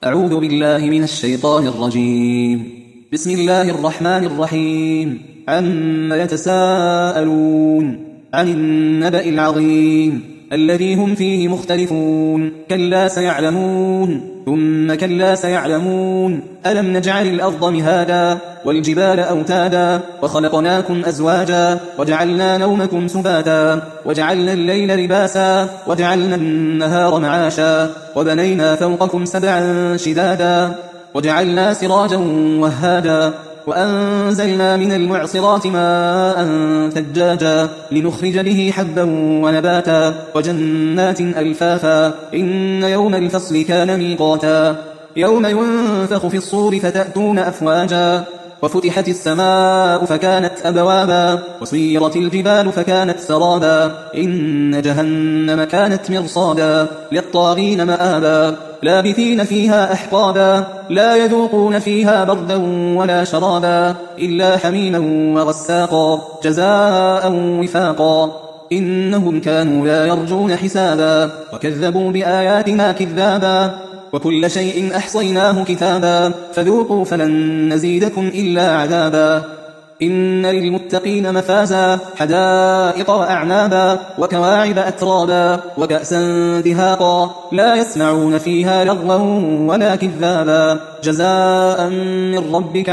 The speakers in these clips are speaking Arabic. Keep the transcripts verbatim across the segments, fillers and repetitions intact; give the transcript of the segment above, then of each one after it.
أعوذ بالله من الشيطان الرجيم. بسم الله الرحمن الرحيم. عما يتساءلون عن النبأ العظيم الذي هم فيه مختلفون. كلا سيعلمون ثم كلا سيعلمون. ألم نجعل الأرض مهادا والجبال أوتادا وخلقناكم أزواجا وجعلنا نومكم سباتا وجعلنا الليل لباسا وجعلنا النهار معاشا وبنينا فوقكم سبعا شدادا وجعلنا سراجا وهاجا وأنزلنا من المعصرات ماء ثجاجا لنخرج به حبا ونباتا وجنات ألفافا. إن يوم الفصل كان ميقاتا يوم ينفخ في الصور فتأتون أفواجا وفتحت السماء فكانت أبوابا وسيرت الجبال فكانت سرابا. إن جهنم كانت مرصادا للطاغين مآبا لابثين فيها أحقابا لا يذوقون فيها بردا ولا شرابا إلا حميما وغساقا جزاء وفاقا. إنهم كانوا لا يرجون حسابا وكذبوا بآياتنا كذابا وكل شيء أحصيناه كتابا فذوقوا فلن نزيدكم إلا عذابا. إن للمتقين مفازا حدائق وأعنابا وكواعب أترابا وكأسا دهاقا لا يسمعون فيها لغوا ولا كذابا جزاء من ربك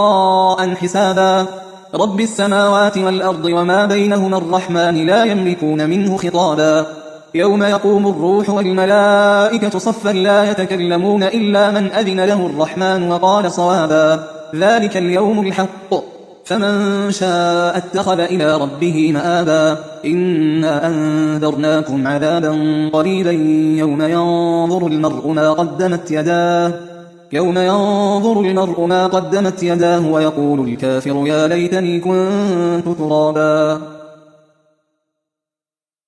عطاء حسابا. رب السماوات والأرض وما بينهما الرحمن لا يملكون منه خطابا. يوم يقوم الروح والملائكة صفا لا يتكلمون إلا من أذن له الرحمن وقال صوابا. ذلك اليوم الحق فمن شاء اتخذ إلى ربه مآبا. إنا أنذرناكم عذابا قريبا يوم ينظر المرء ما قدمت يداه يوم ينظر المرء ما قدمت يداه ويقول الكافر يا ليتني كنت ترابا.